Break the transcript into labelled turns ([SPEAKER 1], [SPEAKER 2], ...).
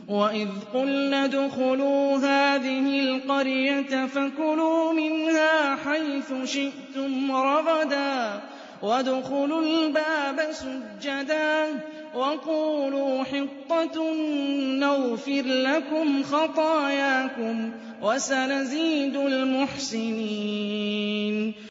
[SPEAKER 1] وَإِذْ قُلْنَا ادْخُلُوا هَٰذِهِ الْقَرْيَةَ فَكُلُوا مِنْهَا حَيْثُ شِئْتُمْ رَغَدًا وَادْخُلُوا الْبَابَ سُجَّدًا وَقُولُوا حِطَّةٌ نَّغْفِرْ لَكُمْ خَطَايَاكُمْ وَسَنَزِيدُ الْمُحْسِنِينَ